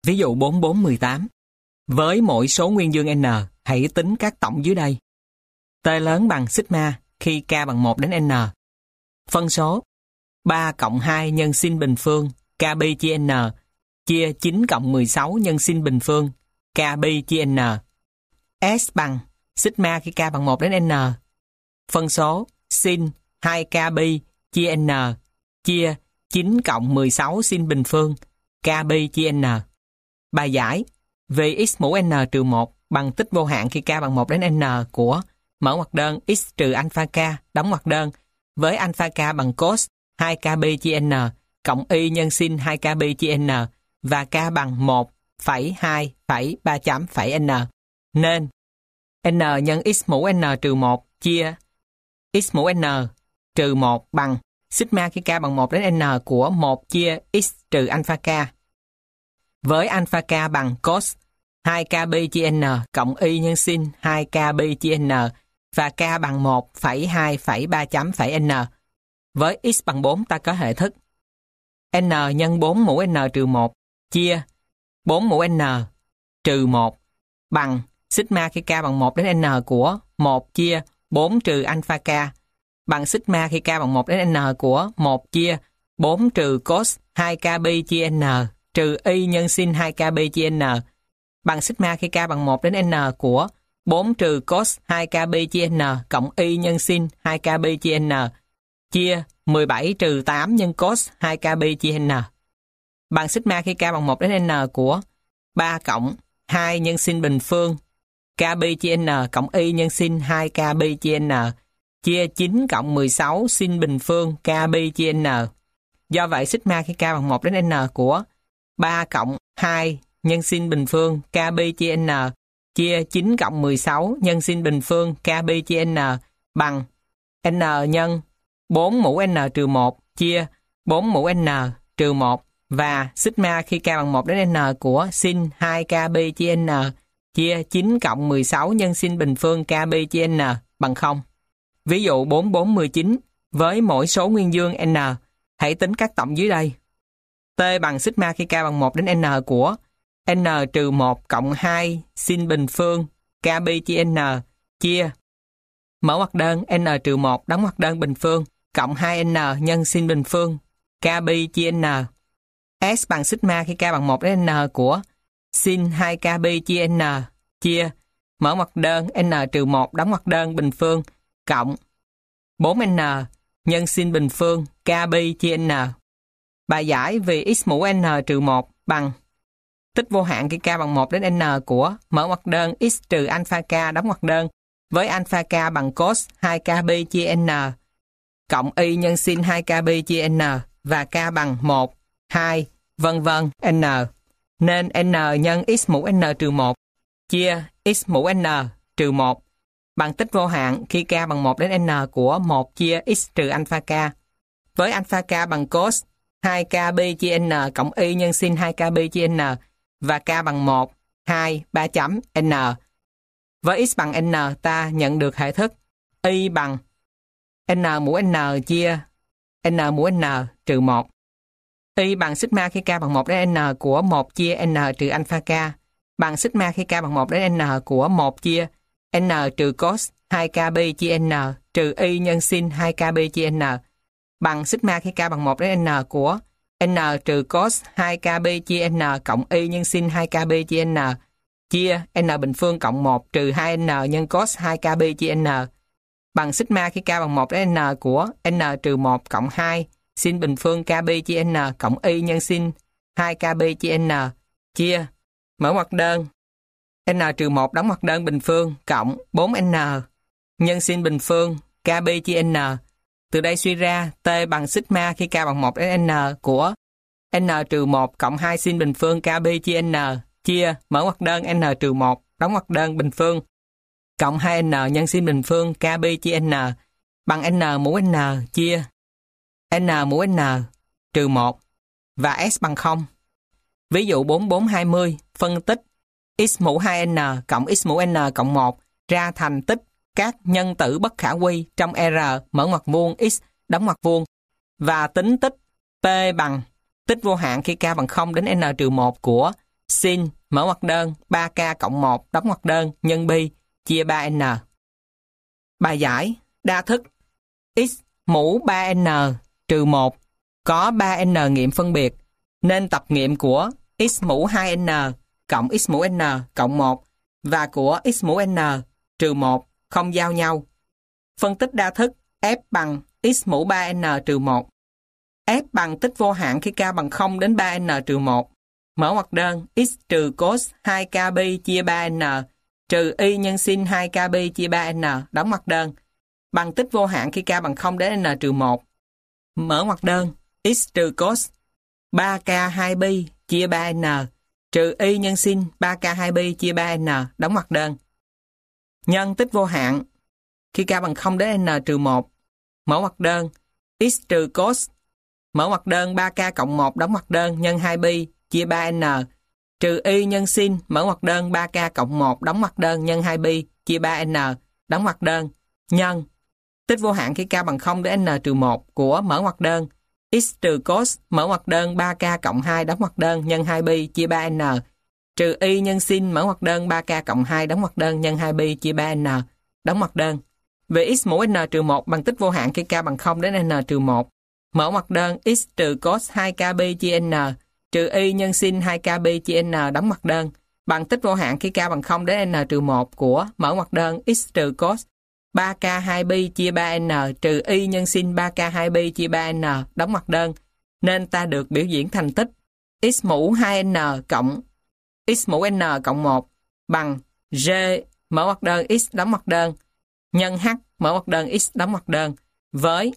Ví dụ 4418. Với mỗi số nguyên dương n, hãy tính các tổng dưới đây. T lớn bằng sigma khi k bằng 1 đến n. Phân số 3 cộng 2 nhân sin bình phương kb chia n chia 9 cộng 16 nhân sin bình phương kb chia n. S bằng sigma khi k bằng 1 đến n. Phân số sin 2kb chia n chia 9 cộng 16 sin bình phương kb chia n. Bài giải vì x mũ n trừ 1 bằng tích vô hạn khi k bằng 1 đến n của mở ngoặc đơn x trừ alpha k đóng ngoặc đơn với alpha k bằng cos 2kb chia n cộng y nhân sin 2kb chia n và k bằng 1,2,3 chấm phẩy n. Nên n nhân x mũ n trừ 1 chia x mũ n trừ 1 bằng sigma khi k bằng 1 đến n của 1 chia x trừ alpha k với alpha k bằng cos 2kb chia n cộng y nhân sin 2kb chia n và k bằng 1,2,3 chấm phẩy n. Với x bằng 4 ta có hệ thức n nhân 4 mũ n trừ 1 chia 4 mũ n trừ 1 bằng sigma khi k bằng 1 đến n của 1 chia 4 trừ alpha k bằng sigma khi k bằng 1 đến n của 1 chia 4 trừ cos 2kb chia n trừ y nhân sin 2kb chia n bằng sigma khi k bằng 1 đến n của 4 trừ cos 2kb chia n cộng y nhân sin 2kb chia n chia 17 trừ 8 nhân cos 2kb chia n bằng sigma khi k bằng 1 đến n của 3 cộng 2 nhân sin bình phương kb chia n cộng y nhân sin 2kb chia n chia 9 cộng 16 sin bình phương kb chia n. Do vậy sigma khi k bằng 1 đến n của 3 cộng 2 nhân sin bình phương kb chia n chia 9 cộng 16 nhân sin bình phương kb chia n bằng n nhân 4 mũ n trừ 1 chia 4 mũ n trừ 1 và sigma khi k bằng 1 đến n của sin 2kb chia n chia 9 cộng 16 nhân sin bình phương kb chia n bằng 0. Ví dụ 4419. Với mỗi số nguyên dương n, hãy tính các tổng dưới đây. T bằng sigma khi k bằng 1 đến n của n trừ 1 cộng 2 sin bình phương kb chia n chia mở ngoặc đơn n trừ 1 đóng ngoặc đơn bình phương cộng 2n nhân sin bình phương kb chia n. S bằng sigma khi k bằng 1 đến n của sin 2kb chia n chia mở ngoặc đơn n trừ 1 đóng ngoặc đơn bình phương cộng 4n nhân sin bình phương kb chia n. Bài giải vì x mũ n trừ 1 bằng tích vô hạn khi k bằng 1 đến n của mở ngoặc đơn x trừ alpha k đóng ngoặc đơn với alpha k bằng cos 2kb chia n cộng y nhân sin 2kb chia n và k bằng 1, 2, vân vân n. Nên n nhân x mũ n trừ 1 chia x mũ n trừ 1 bằng tích vô hạn khi k bằng 1 đến n của 1 chia x trừ alpha k với alpha k bằng cos 2kb chia n cộng y nhân sin 2kb chia n và k bằng 1, 2, 3 chấm n. Với x bằng n ta nhận được hệ thức y bằng n mũ n chia n mũ n trừ 1. Y bằng sigma khi k bằng 1 đến n của 1 chia n trừ alpha k bằng sigma khi k bằng 1 đến n của 1 chia n trừ cos 2kb chia n trừ y nhân sin 2kb chia n bằng sigma khi k bằng 1 đến n của n trừ cos 2kb chia n cộng y nhân sin 2kb chia n chia n bình phương cộng 1 trừ 2n nhân cos 2kb chia n bằng sigma khi k bằng 1 đến n của n trừ 1 cộng 2 sin bình phương kb chia n cộng y nhân sin 2kb chia n chia mở ngoặc đơn n trừ 1 đóng ngoặc đơn bình phương cộng 4n nhân sin bình phương kb chia n. Từ đây suy ra t bằng sigma khi k bằng 1 đến n của n trừ 1 cộng 2 sin bình phương kb chia n chia mở ngoặc đơn n trừ 1 đóng ngoặc đơn bình phương cộng 2n nhân sin bình phương kb chia n bằng n mũ n chia n mũ n trừ 1 và s bằng 0. Ví dụ 4420 phân tích x mũ 2n cộng x mũ n cộng 1 ra thành tích các nhân tử bất khả quy trong R mở ngoặc vuông x đóng ngoặc vuông và tính tích t bằng tích vô hạn khi k bằng 0 đến n trừ 1 của sin mở ngoặc đơn 3k cộng 1 đóng ngoặc đơn nhân pi chia 3n. Bài giải đa thức x mũ 3n trừ 1 có 3n nghiệm phân biệt, nên tập nghiệm của x mũ 2n cộng x mũ n cộng 1 và của x mũ n trừ 1 không giao nhau. Phân tích đa thức f bằng x mũ 3n trừ 1. F bằng tích vô hạn khi k bằng 0 đến 3n trừ 1. Mở ngoặc đơn x trừ cos 2k pi chia 3n trừ y nhân sin 2k pi chia 3n đóng ngoặc đơn bằng tích vô hạn khi k bằng 0 đến n trừ 1. Mở ngoặc đơn x trừ cos 3k 2 pi chia 3n trừ y nhân sin 3k 2 pi chia 3n đóng ngoặc đơn nhân tích vô hạn khi k bằng 0 đến n trừ 1. Mở ngoặc đơn x trừ cos mở ngoặc đơn 3k cộng 1 đóng ngoặc đơn nhân 2 pi chia 3n trừ y nhân sin mở ngoặc đơn 3k cộng 1 đóng ngoặc đơn nhân 2 pi chia 3n đóng ngoặc đơn nhân tích vô hạn khi k bằng 0 đến n trừ 1 của mở ngoặc đơn x trừ cos mở ngoặc đơn 3k cộng 2 đóng ngoặc đơn nhân 2 pi chia 3n trừ y nhân sin mở ngoặc đơn 3k cộng 2 đóng ngoặc đơn nhân 2 pi chia 3n đóng ngoặc đơn về x mũ n trừ 1 bằng tích vô hạn khi k bằng 0 đến n trừ 1. Mở ngoặc đơn x trừ cos 2k pi chia n trừ y nhân sin 2k pi chia n đóng ngoặc đơn bằng tích vô hạn khi k bằng 0 đến n trừ 1 của mở ngoặc đơn x trừ cos 3k 2 pi chia 3n trừ y nhân sin 3k 2 pi chia 3n đóng ngoặc đơn, nên ta được biểu diễn thành tích x mũ 2n cộng x mũ n cộng 1 bằng g mở ngoặc đơn x đóng ngoặc đơn nhân h mở ngoặc đơn x đóng ngoặc đơn với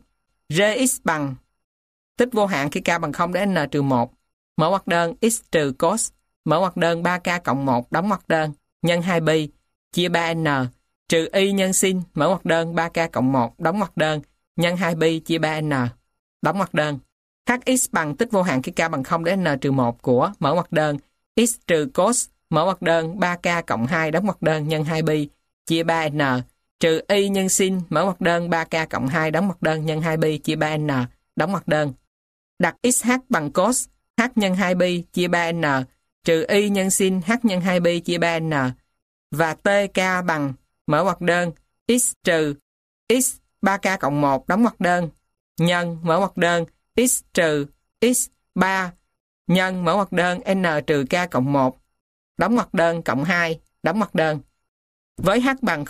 gx bằng tích vô hạn khi k bằng 0 đến n trừ 1 mở ngoặc đơn x trừ cos mở ngoặc đơn 3k cộng 1 đóng ngoặc đơn nhân 2 pi chia 3n trừ y nhân sin mở ngoặc đơn 3k cộng 1 đóng ngoặc đơn nhân 2 pi chia 3n đóng ngoặc đơn hx bằng tích vô hạn khi k bằng 0 đến n trừ 1 của mở ngoặc đơn x trừ cos mở ngoặc đơn 3k cộng 2 đóng ngoặc đơn nhân 2 pi chia 3n trừ y nhân sin mở ngoặc đơn 3k cộng 2 đóng ngoặc đơn nhân 2 pi chia 3n đóng ngoặc đơn. Đặt xh bằng cos h nhân 2 pi chia 3n trừ y nhân sin h nhân 2 pi chia 3n và tk bằng mở ngoặc đơn x trừ x 3k cộng 1 đóng ngoặc đơn nhân mở ngoặc đơn x trừ x 3 nhân mở ngoặc đơn n trừ k cộng 1 đóng ngoặc đơn cộng 2 đóng ngoặc đơn với h bằng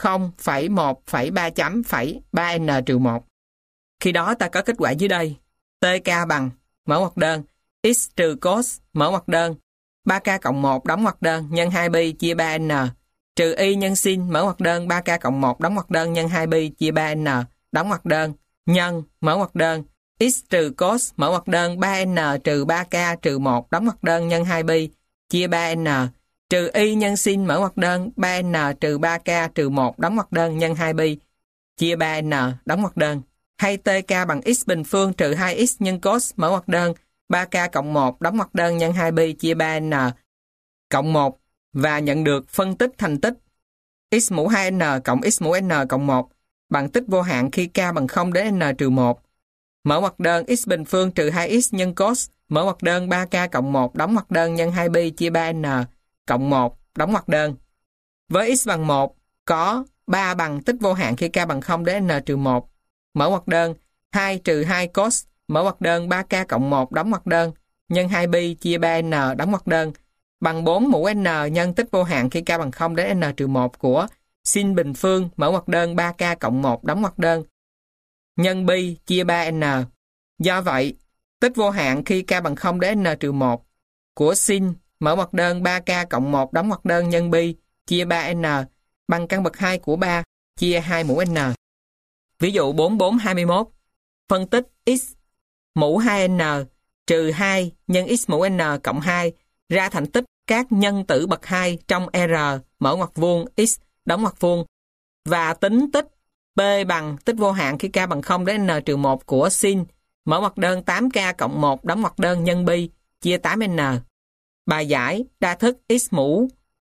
0,1,3 chấm 3n trừ 1. Khi đó ta có kết quả dưới đây. Tk bằng mở ngoặc đơn x trừ cos mở ngoặc đơn 3k cộng 1 đóng ngoặc đơn nhân 2 pi chia 3n trừ y nhân sin mở ngoặc đơn 3k cộng 1 đóng ngoặc đơn nhân 2 pi chia 3n đóng ngoặc đơn nhân mở ngoặc đơn x trừ cos mở ngoặc đơn 3n trừ 3k trừ 1 đóng ngoặc đơn nhân 2 pi chia 3n trừ y nhân sin mở ngoặc đơn 3n trừ 3k trừ 1 đóng ngoặc đơn nhân 2 pi chia 3n đóng ngoặc đơn, hay tk bằng x bình phương trừ 2x nhân cos mở ngoặc đơn 3k cộng 1 đóng ngoặc đơn nhân 2 pi chia 3n cộng 1 và nhận được phân tích thành tích x mũ 2n cộng x mũ n cộng 1 bằng tích vô hạn khi k bằng 0 đến n trừ 1. Mở ngoặc đơn x bình phương trừ 2x nhân cos mở ngoặc đơn 3k cộng 1 đóng ngoặc đơn nhân 2 pi chia 3n cộng 1 đóng ngoặc đơn. Với x bằng 1 có 3 bằng tích vô hạn khi k bằng 0 đến n trừ 1. Mở ngoặc đơn 2 trừ 2 cos mở ngoặc đơn 3k cộng 1 đóng ngoặc đơn nhân 2 pi chia 3n đóng ngoặc đơn bằng 4 mũ n nhân tích vô hạn khi k bằng 0 đến n trừ 1 của sin bình phương mở ngoặc đơn 3k cộng 1 đóng ngoặc đơn nhân pi chia 3n. Do vậy, tích vô hạn khi k bằng 0 đến n trừ 1 của sin mở ngoặc đơn 3k cộng 1 đóng ngoặc đơn nhân pi chia 3n bằng căn bậc 2 của 3 chia 2 mũ n. Ví dụ 4421. Phân tích x mũ 2n trừ 2 nhân x mũ n cộng 2 ra thành tích các nhân tử bậc 2 trong R mở ngoặc vuông x đóng ngoặc vuông và tính tích P bằng tích vô hạn khi k bằng 0 đến n trừ 1 của sin mở ngoặc đơn 8k cộng 1 đóng ngoặc đơn nhân pi chia 8n. Bài giải đa thức x mũ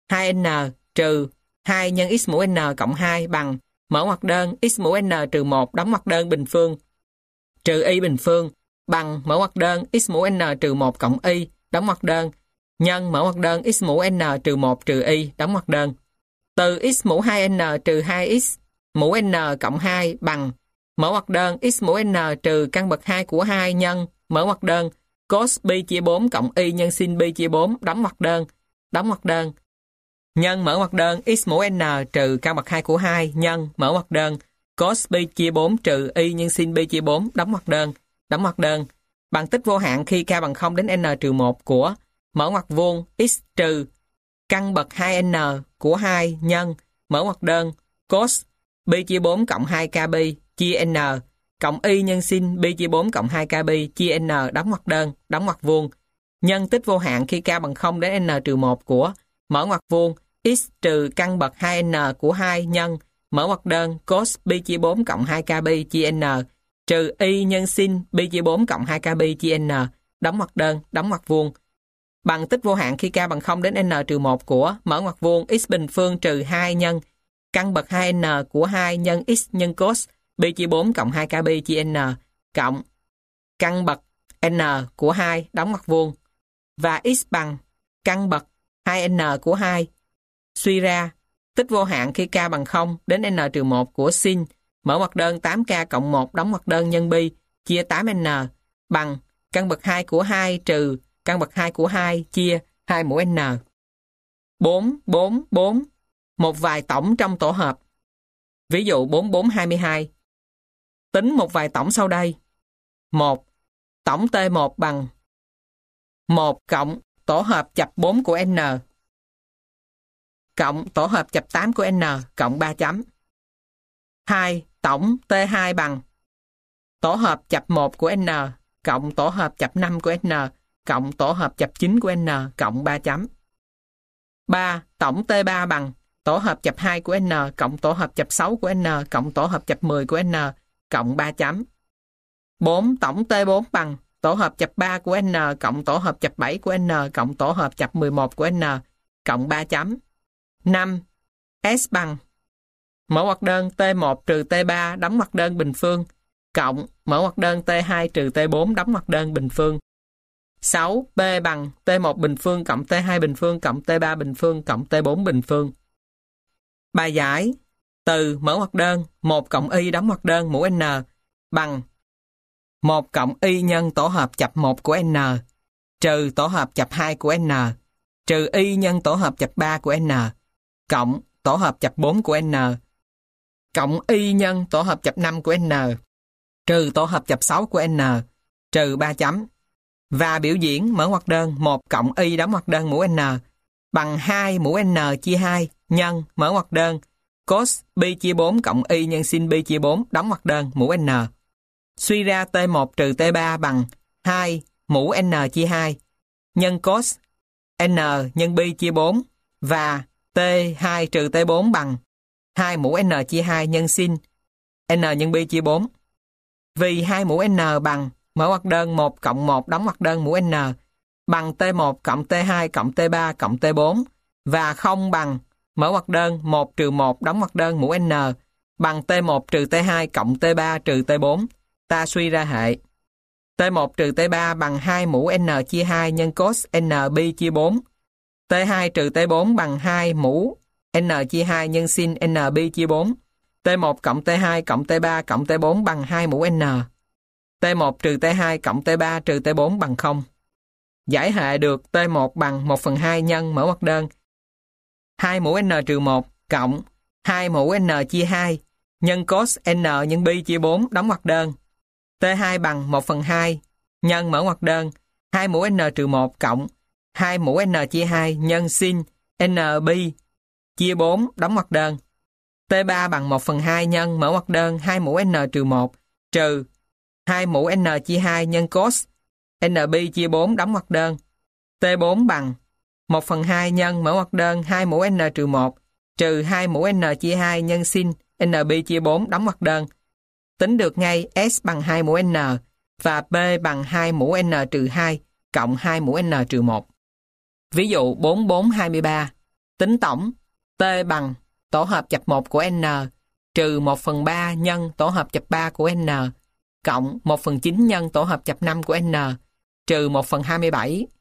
2n trừ 2 nhân x mũ n cộng 2 bằng mở ngoặc đơn x mũ n trừ 1 đóng ngoặc đơn bình phương trừ y bình phương bằng mở ngoặc đơn x mũ n trừ 1 cộng y đóng ngoặc đơn nhân mở ngoặc đơn x mũ n trừ 1 trừ y đóng ngoặc đơn. Từ x mũ 2n trừ 2x mũ n cộng 2 bằng mở ngoặc đơn x mũ n trừ căn bậc 2 của 2 nhân mở ngoặc đơn cos pi chia 4 cộng y nhân sin pi chia 4 đóng ngoặc đơn. Nhân mở ngoặc đơn x mũ n trừ căn bậc 2 của 2 nhân mở ngoặc đơn cos pi chia 4 trừ y nhân sin pi chia 4 đóng ngoặc đơn. Bằng tích vô hạn khi k bằng 0 đến n trừ 1 của mở ngoặc vuông x trừ căn bậc 2n của 2 nhân mở ngoặc đơn cos pi chia 4 cộng 2k pi chia n cộng y nhân sin pi chia 4 cộng 2k pi chia n đóng ngoặc vuông. Nhân tích vô hạn khi k bằng 0 đến n trừ 1 của mở ngoặc vuông x trừ căn bậc 2n của 2 nhân mở ngoặc đơn cos pi chia 4 cộng 2k pi chia n trừ y nhân sin pi chia 4 cộng 2k pi chia n đóng ngoặc vuông. Bằng tích vô hạn khi k bằng 0 đến n trừ 1 của mở ngoặc vuông x bình phương trừ 2 nhân căn bậc 2n của 2 nhân x nhân cos pi chia 4 cộng 2k pi chia n cộng căn bậc n của 2 đóng ngoặc vuông và x bằng căn bậc 2n của 2. Suy ra, tích vô hạn khi k bằng 0 đến n trừ 1 của sin mở ngoặc đơn 8k cộng 1 đóng ngoặc đơn nhân pi chia 8n bằng căn bậc 2 của 2 trừ căn bậc 2 của 2 chia 2 mũ n. 4. Một vài tổng trong tổ hợp. Ví dụ 4422. Tính một vài tổng sau đây. 1. Tổng T1 bằng 1 cộng tổ hợp chập 4 của n cộng tổ hợp chập 8 của n cộng 3 chấm. 2. Tổng T2 bằng tổ hợp chập 1 của n cộng tổ hợp chập 5 của n cộng tổ hợp chập 9 của n cộng 3 chấm. 3. Tổng T3 bằng tổ hợp chập 2 của n cộng tổ hợp chập 6 của n cộng tổ hợp chập 10 của n cộng 3 chấm. 4. Tổng T4 bằng tổ hợp chập 3 của n cộng tổ hợp chập 7 của n cộng tổ hợp chập 11 của n cộng 3 chấm. 5. S bằng mở ngoặc đơn T1 trừ T3 đóng ngoặc đơn bình phương cộng mở ngoặc đơn T2 trừ T4 đóng ngoặc đơn bình phương. 6. P bằng T1 bình phương cộng T2 bình phương cộng T3 bình phương cộng T4 bình phương. Bài giải từ mở ngoặc đơn 1 cộng y đóng ngoặc đơn mũ n bằng 1 cộng y nhân tổ hợp chập 1 của n trừ tổ hợp chập 2 của n trừ y nhân tổ hợp chập 3 của n cộng tổ hợp chập 4 của n cộng y nhân tổ hợp chập 5 của n trừ tổ hợp chập 6 của n trừ 3 chấm. Và biểu diễn mở ngoặc đơn 1 cộng y đóng ngoặc đơn mũ n bằng 2 mũ n chia 2 nhân mở ngoặc đơn cos pi chia 4 cộng y nhân sin pi chia 4 đóng ngoặc đơn mũ n. Suy ra T1 trừ T3 bằng 2 mũ n chia 2 nhân cos n nhân pi chia 4 và T2 trừ T4 bằng 2 mũ n chia 2 nhân sin n nhân pi chia 4. Vì 2 mũ n bằng mở ngoặc đơn 1 cộng 1 đóng ngoặc đơn mũ n bằng T1 cộng T2 cộng T3 cộng T4 và không bằng mở ngoặc đơn 1 trừ 1 đóng ngoặc đơn mũ n bằng T1 trừ T2 cộng T3 trừ T4. Ta suy ra hệ T1 trừ T3 bằng 2 mũ n chia 2 nhân cos n pi chia 4. T2 trừ T4 bằng 2 mũ n chia 2 nhân sin n pi chia 4. T1 cộng T2 cộng T3 cộng T4 bằng 2 mũ n. T1 trừ T2 cộng T3 trừ T4 bằng 0. Giải hệ được T1 bằng 1/2 nhân mở ngoặc đơn 2 mũ n trừ 1 cộng 2 mũ n chia 2 nhân cos n nhân pi chia 4 đóng ngoặc đơn. T2 bằng 1/2 nhân mở ngoặc đơn 2 mũ n trừ 1 cộng 2 mũ n chia 2 nhân sin n pi chia 4 đóng ngoặc đơn. T3 bằng 1/2 nhân mở ngoặc đơn 2 mũ n trừ 1 trừ 2 mũ n chia 2 nhân cos n pi chia 4 đóng ngoặc đơn. T4 bằng 1/2 nhân mở ngoặc đơn 2 mũ n trừ 1 trừ 2 mũ n chia 2 nhân sin n pi chia 4 đóng ngoặc đơn. Tính được ngay S bằng 2 mũ n và P bằng 2 mũ n trừ 2 cộng 2 mũ n trừ 1. Ví dụ 4423. Tính tổng T bằng tổ hợp chập 1 của n trừ 1/3 nhân tổ hợp chập 3 của n cộng 1/9 nhân tổ hợp chập 5 của n trừ 1/27.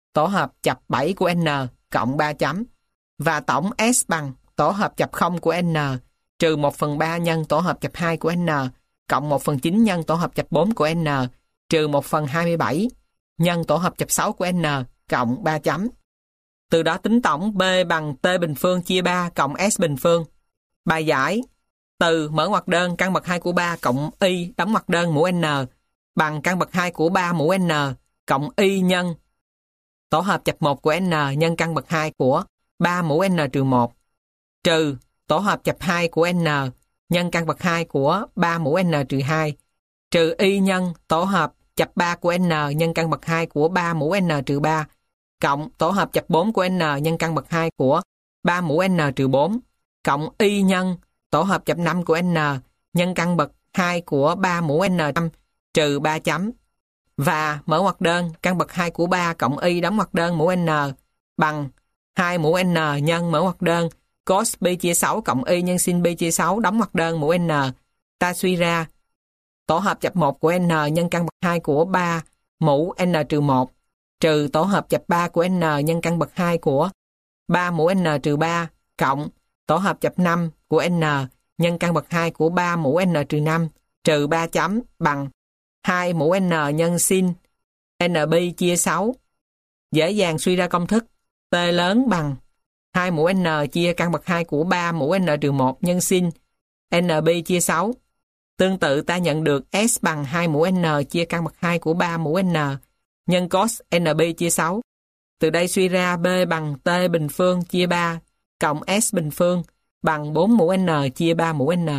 tổ hợp chập 7 của n cộng 3 chấm. Và tổng S bằng tổ hợp chập 0 của n trừ 1/3 nhân tổ hợp chập 2 của n cộng 1/9 nhân tổ hợp chập 4 của n trừ 1/27 nhân tổ hợp chập 6 của n cộng 3 chấm. Từ đó tính tổng B bằng T bình phương chia 3 cộng S bình phương. Bài giải: từ mở ngoặc đơn căn bậc 2 của 3 cộng y đóng ngoặc đơn mũ n bằng căn bậc 2 của 3 mũ n cộng y nhân tổ hợp chập 1 của n nhân căn bậc 2 của 3 mũ n trừ 1 trừ tổ hợp chập 2 của n nhân căn bậc 2 của 3 mũ n trừ 2 trừ y nhân tổ hợp chập 3 của n nhân căn bậc 2 của 3 mũ n trừ 3 cộng tổ hợp chập 4 của n nhân căn bậc 2 của 3 mũ n trừ 4 cộng y nhân tổ hợp chập 5 của n nhân căn bậc 2 của 3 mũ n trừ 3 chấm. Và mở ngoặc đơn căn bậc 2 của 3 cộng y đóng ngoặc đơn mũ n bằng 2 mũ n nhân mở ngoặc đơn cos b chia 6 cộng y nhân sin b chia 6 đóng ngoặc đơn mũ n. Ta suy ra tổ hợp chập 1 của n nhân căn bậc 2 của 3 mũ n trừ 1 trừ tổ hợp chập 3 của n nhân căn bậc 2 của 3 mũ n trừ 3 cộng tổ hợp chập 5 của n nhân căn bậc 2 của 3 mũ n trừ 5 trừ 3 chấm bằng 2 mũ n nhân sin nb chia 6. Dễ dàng suy ra công thức T lớn bằng 2 mũ n chia căn bậc 2 của 3 mũ n trừ 1 nhân sin nb chia 6. Tương tự ta nhận được S bằng 2 mũ n chia căn bậc 2 của 3 mũ n nhân cos nb chia 6. Từ đây suy ra B bằng T bình phương chia 3 cộng S bình phương bằng 4 mũ n chia 3 mũ n.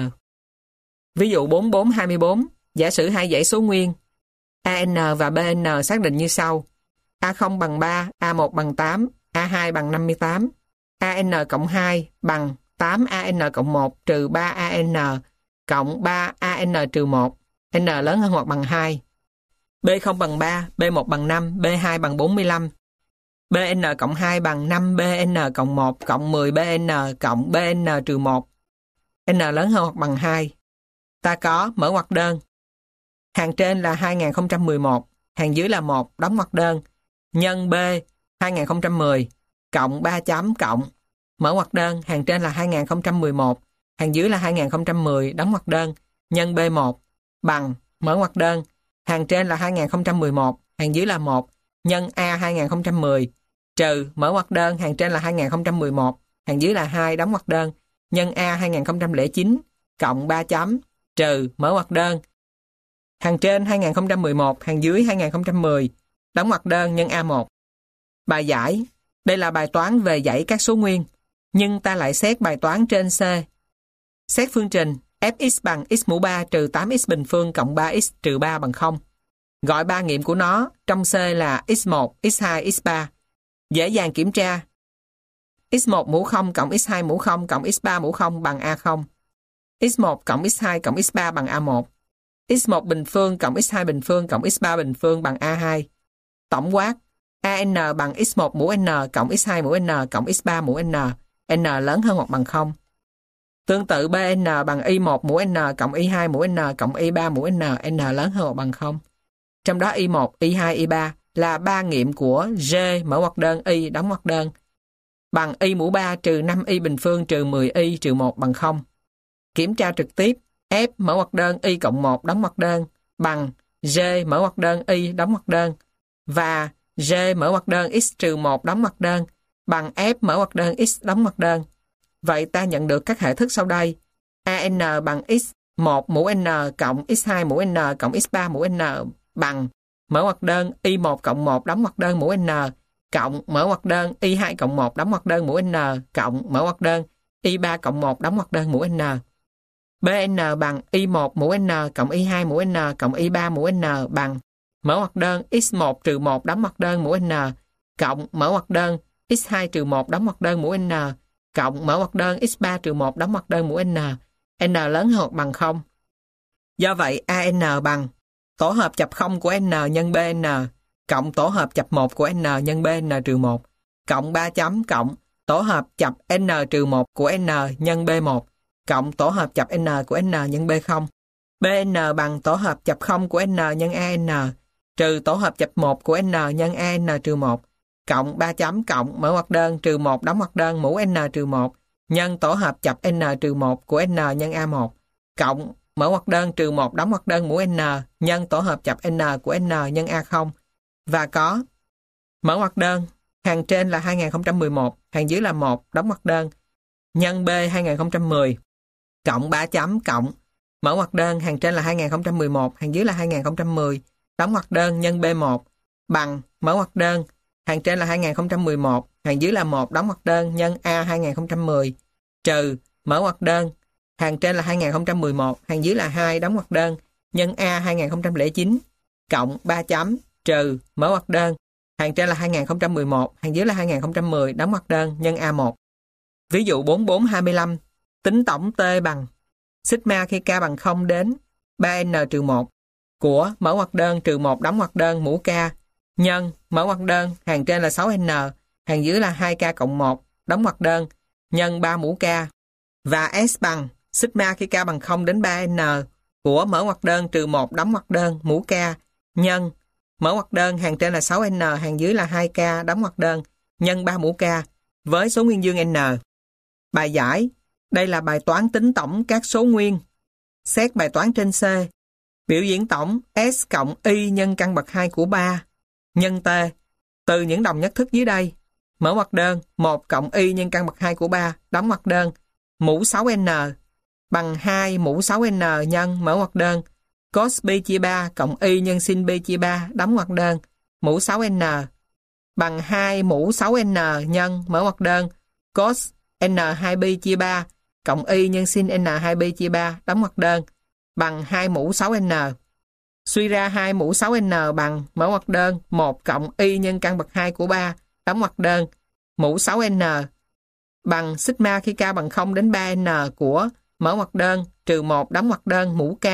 Ví dụ 4424, giả sử hai dãy số nguyên AN và BN xác định như sau: A0 bằng 3, A1 bằng 8, A2 bằng 58, AN cộng 2 bằng 8AN cộng 1 trừ 3AN cộng 3AN trừ 1, N lớn hơn hoặc bằng 2. B0 bằng 3, B1 bằng 5, B2 bằng 45, BN cộng 2 bằng 5BN cộng 1 cộng 10BN cộng BN trừ 1, N lớn hơn hoặc bằng 2. Ta có mở ngoặc đơn. Hàng trên là 2011, hàng dưới là 1, đóng ngoặc đơn, nhân B 2010 cộng 3 chấm cộng mở ngoặc đơn, hàng trên là 2011, hàng dưới là 2010, đóng ngoặc đơn, nhân B1 bằng mở ngoặc đơn, hàng trên là 2011, hàng dưới là 1, nhân A 2010 trừ mở ngoặc đơn, hàng trên là 2011, hàng dưới là 2, đóng ngoặc đơn, nhân A 2009 cộng 3 chấm trừ mở ngoặc đơn, hàng trên 2011, hàng dưới 2010, đóng ngoặc đơn, nhân A1. Bài giải: đây là bài toán về dãy các số nguyên, nhưng ta lại xét bài toán trên C. Xét phương trình fx bằng x mũ 3 trừ 8x bình phương cộng 3x trừ 3 bằng 0. Gọi ba nghiệm của nó, trong C là x1, x2, x3. Dễ dàng kiểm tra. x1 mũ 0 cộng x2 mũ 0 cộng x3 mũ 0 bằng A0. x1 cộng x2 cộng x3 bằng A1. x1 bình phương cộng x2 bình phương cộng x3 bình phương bằng A2. Tổng quát AN bằng x1 mũ n cộng x2 mũ n cộng x3 mũ n lớn hơn hoặc bằng 0. Tương tự BN bằng y1 mũ n cộng y2 mũ n cộng y3 mũ n lớn hơn hoặc bằng 0. Trong đó y1, y2, y3 là ba nghiệm của G mở ngoặc đơn y đóng ngoặc đơn bằng y mũ 3 trừ 5y bình phương trừ 10y trừ 1 bằng 0. Kiểm tra trực tiếp F mở ngoặc đơn y cộng 1 đóng ngoặc đơn bằng G mở ngoặc đơn y đóng ngoặc đơn và G mở ngoặc đơn x trừ 1 đóng ngoặc đơn bằng F mở ngoặc đơn x đóng ngoặc đơn. Vậy ta nhận được các hệ thức sau đây: AN bằng x1 mũ n cộng x2 mũ n cộng x3 mũ n bằng mở ngoặc đơn y1 cộng 1 đóng ngoặc đơn mũ n cộng mở ngoặc đơn y2 cộng 1 đóng ngoặc đơn mũ n cộng mở ngoặc đơn y3 cộng 1 đóng ngoặc đơn mũ n. BN bằng y1 mũ n cộng y2 mũ n cộng y3 mũ n bằng mở ngoặc đơn x1 trừ 1 đóng ngoặc đơn mũ n cộng mở ngoặc đơn x2 trừ 1 đóng ngoặc đơn mũ n cộng mở ngoặc đơn x3 trừ 1 đóng ngoặc đơn mũ n lớn hơn hoặc bằng 0. Do vậy AN bằng tổ hợp chập 0 của n nhân BN cộng tổ hợp chập 1 của n nhân BN trừ 1 cộng 3 chấm cộng tổ hợp chập n trừ 1 của n nhân B1 cộng tổ hợp chập n của n nhân B0. BN bằng tổ hợp chập 0 của n nhân AN trừ tổ hợp chập 1 của n nhân AN trừ 1 cộng 3 chấm cộng mở ngoặc đơn trừ 1 đóng ngoặc đơn mũ n trừ 1 nhân tổ hợp chập n trừ 1 của n nhân A1 cộng mở ngoặc đơn trừ 1 đóng ngoặc đơn mũ n nhân tổ hợp chập n của n nhân A0 và có mở ngoặc đơn hàng trên là 2011, hàng dưới là 1 đóng ngoặc đơn nhân B 2010 cộng 3 chấm cộng mở ngoặc đơn hàng trên là 2011, hàng dưới là 2010 đóng ngoặc đơn nhân B1 bằng mở ngoặc đơn hàng trên là 2011, hàng dưới là 1 đóng ngoặc đơn nhân A 2010 trừ mở ngoặc đơn hàng trên là 2011, hàng dưới là 2 đóng ngoặc đơn nhân A 2009 cộng 3 chấm trừ mở ngoặc đơn hàng trên là 2011, hàng dưới là 2010 đóng ngoặc đơn nhân A1. Ví dụ 4425 tính tổng T bằng sigma khi K bằng 0 đến 3n-1 của mở ngoặc đơn trừ 1 đóng ngoặc đơn mũ K nhân mở ngoặc đơn hàng trên là 6n, hàng dưới là 2K cộng 1 đóng ngoặc đơn nhân 3 mũ K và S bằng sigma khi K bằng 0 đến 3n của mở ngoặc đơn trừ 1 đóng ngoặc đơn mũ K nhân mở ngoặc đơn hàng trên là 6n, hàng dưới là 2K đóng ngoặc đơn nhân 3 mũ K với số nguyên dương n. Bài giải. Đây là bài toán tính tổng các số nguyên. Xét bài toán trên C. Biểu diễn tổng S cộng Y nhân căn bậc 2 của 3 nhân T từ những đồng nhất thức dưới đây. Mở ngoặc đơn 1 cộng Y nhân căn bậc 2 của 3 đóng ngoặc đơn mũ 6n bằng 2 mũ 6n nhân mở ngoặc đơn cos pi chia 3 cộng Y nhân sin pi chia 3 đóng ngoặc đơn mũ 6n bằng 2 mũ 6n nhân mở ngoặc đơn cos n2 pi chia 3 cộng Y nhân sin n2 pi chia 3 đóng ngoặc đơn bằng 2 mũ 6n. Suy ra 2 mũ 6n bằng mở ngoặc đơn 1 cộng Y nhân căn bậc 2 của 3 đóng ngoặc đơn mũ 6n bằng sigma khi K bằng 0 đến 3n của mở ngoặc đơn trừ 1 đóng ngoặc đơn mũ K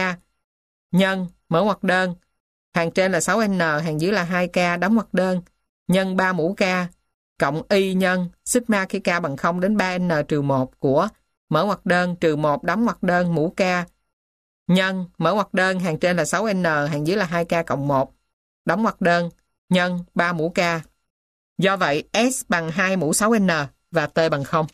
nhân mở ngoặc đơn hàng trên là 6n, hàng dưới là 2K đóng ngoặc đơn nhân 3 mũ K cộng Y nhân sigma khi K bằng 0 đến 3n-1 của mở ngoặc đơn trừ 1 đóng ngoặc đơn mũ K nhân mở ngoặc đơn hàng trên là 6n, hàng dưới là 2K cộng 1 đóng ngoặc đơn nhân 3 mũ K. Do vậy S bằng 2 mũ 6n và T bằng 0.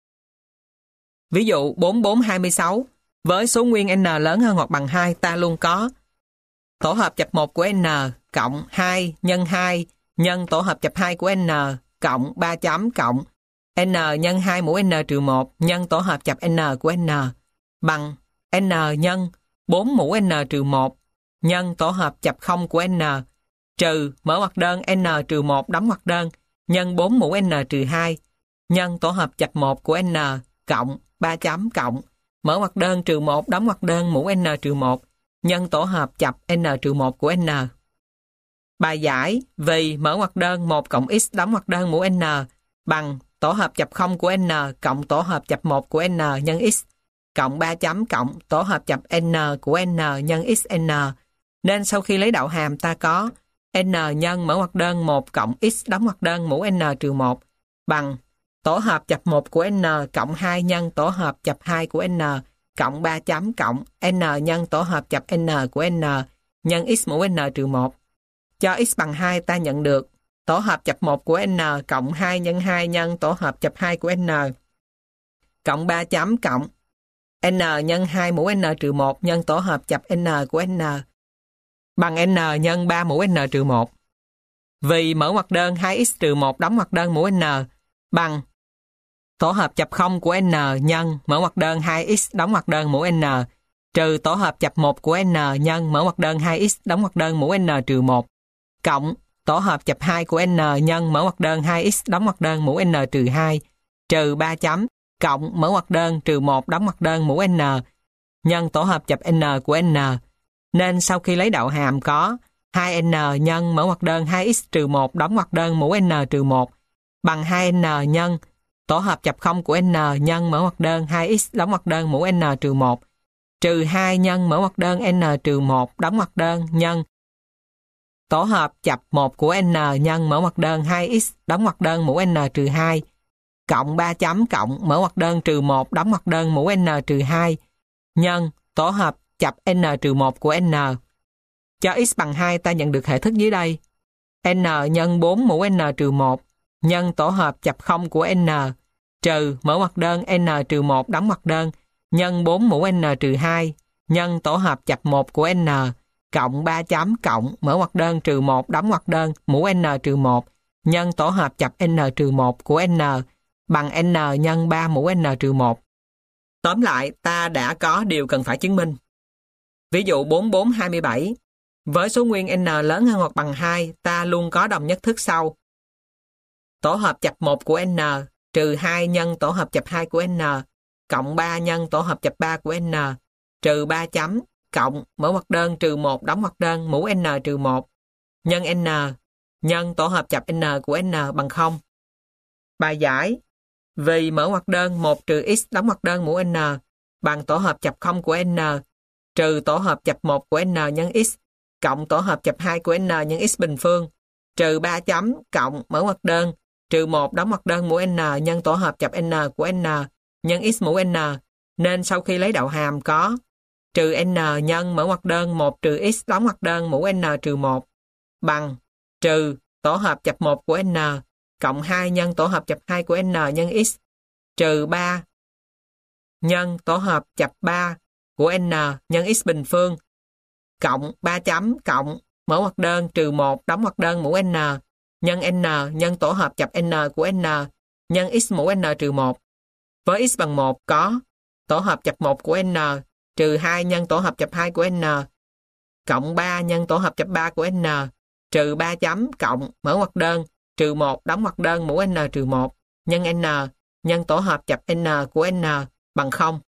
Ví dụ 4426 với số nguyên n lớn hơn hoặc bằng 2 ta luôn có tổ hợp chập 1 của n cộng 2 nhân 2 nhân tổ hợp chập 2 của n cộng 3 chấm cộng n nhân 2 mũ n-1 nhân tổ hợp chập n của n bằng n nhân 4 mũ n-1 nhân tổ hợp chập 0 của n trừ mở ngoặc đơn n-1 đóng ngoặc đơn nhân 4 mũ n-2 nhân tổ hợp chập 1 của n cộng 3 chấm cộng mở ngoặc đơn trừ 1 đóng ngoặc đơn mũ n-1 nhân tổ hợp chập n-1 của n. Bài giải vì mở ngoặc đơn 1 cộng x đóng ngoặc đơn mũ n bằng tổ hợp chập 0 của n cộng tổ hợp chập 1 của n nhân x cộng 3 chấm cộng tổ hợp chập n của n nhân xn. Nên sau khi lấy đạo hàm ta có n nhân mở ngoặc đơn 1 cộng x đóng ngoặc đơn mũ n-1 bằng tổ hợp chập 1 của n cộng 2 nhân tổ hợp chập 2 của n cộng 3 chấm cộng n nhân tổ hợp chập n của n nhân x mũ n-1. Cho x bằng 2 ta nhận được tổ hợp chập 1 của n cộng 2 nhân 2 nhân tổ hợp chập 2 của n cộng 3 chấm cộng n nhân 2 mũ n-1 nhân tổ hợp chập n của n bằng n nhân 3 mũ n-1. Vì mở ngoặc đơn 2x-1 đóng ngoặc đơn mũ n bằng tổ hợp chập 0 của n nhân mở ngoặc đơn 2x đóng ngoặc đơn mũ n trừ tổ hợp chập 1 của n nhân mở ngoặc đơn 2x đóng ngoặc đơn mũ n-1 cộng tổ hợp chập 2 của n nhân mở ngoặc đơn 2x đóng ngoặc đơn mũ n-2 trừ 3 chấm cộng mở ngoặc đơn trừ 1 đóng ngoặc đơn mũ n nhân tổ hợp chập n của n. Nên sau khi lấy đạo hàm có 2n nhân mở ngoặc đơn 2x-1 đóng ngoặc đơn mũ n-1 bằng 2n nhân tổ hợp chập 0 của n nhân mở ngoặc đơn 2x đóng ngoặc đơn mũ n-1 trừ 2 nhân mở ngoặc đơn n-1 đóng ngoặc đơn nhân tổ hợp chập 1 của n nhân mở ngoặc đơn 2x đóng ngoặc đơn mũ n-2 cộng 3 chấm cộng mở ngoặc đơn trừ 1 đóng ngoặc đơn mũ n-2 nhân tổ hợp chập n-1 của n. Cho x bằng 2 ta nhận được hệ thức dưới đây. N nhân 4 mũ n-1 nhân tổ hợp chập 0 của n trừ mở ngoặc đơn n trừ 1 đóng ngoặc đơn nhân 4 mũ n trừ 2 nhân tổ hợp chập 1 của n cộng 3 chấm cộng mở ngoặc đơn trừ 1 đóng ngoặc đơn mũ n trừ 1 nhân tổ hợp chập n trừ 1 của n bằng n nhân 3 mũ n trừ 1. Tóm lại, ta đã có điều cần phải chứng minh. Ví dụ 4427. Với số nguyên n lớn hơn hoặc bằng 2, ta luôn có đồng nhất thức sau. Tổ hợp chập 1 của n trừ 2 nhân tổ hợp chập 2 của n cộng 3 nhân tổ hợp chập 3 của n trừ 3 chấm cộng mở ngoặc đơn trừ 1 đóng ngoặc đơn mũ n trừ 1 nhân n nhân tổ hợp chập n của n bằng 0. Bài giải: vì mở ngoặc đơn 1 trừ x đóng ngoặc đơn mũ n bằng tổ hợp chập 0 của n trừ tổ hợp chập 1 của n nhân x cộng tổ hợp chập 2 của n nhân x bình phương trừ 3 chấm cộng mở ngoặc đơn trừ 1 đóng ngoặc đơn mũ n nhân tổ hợp chập n của n nhân x mũ n, nên sau khi lấy đậu hàm có trừ n nhân mở ngoặc đơn 1 trừ x đóng ngoặc đơn mũ n trừ 1 bằng trừ tổ hợp chập 1 của n cộng 2 nhân tổ hợp chập 2 của n nhân x trừ 3 nhân tổ hợp chập 3 của n nhân x bình phương cộng 3 chấm cộng mở ngoặc đơn trừ 1 đóng ngoặc đơn mũ n nhân n nhân tổ hợp chập n của n nhân x mũ n trừ 1. Với x bằng 1 có tổ hợp chập 1 của n trừ 2 nhân tổ hợp chập 2 của n cộng 3 nhân tổ hợp chập 3 của n trừ 3 chấm cộng mở ngoặc đơn trừ 1 đóng ngoặc đơn mũ n trừ 1 nhân n nhân tổ hợp chập n của n bằng 0.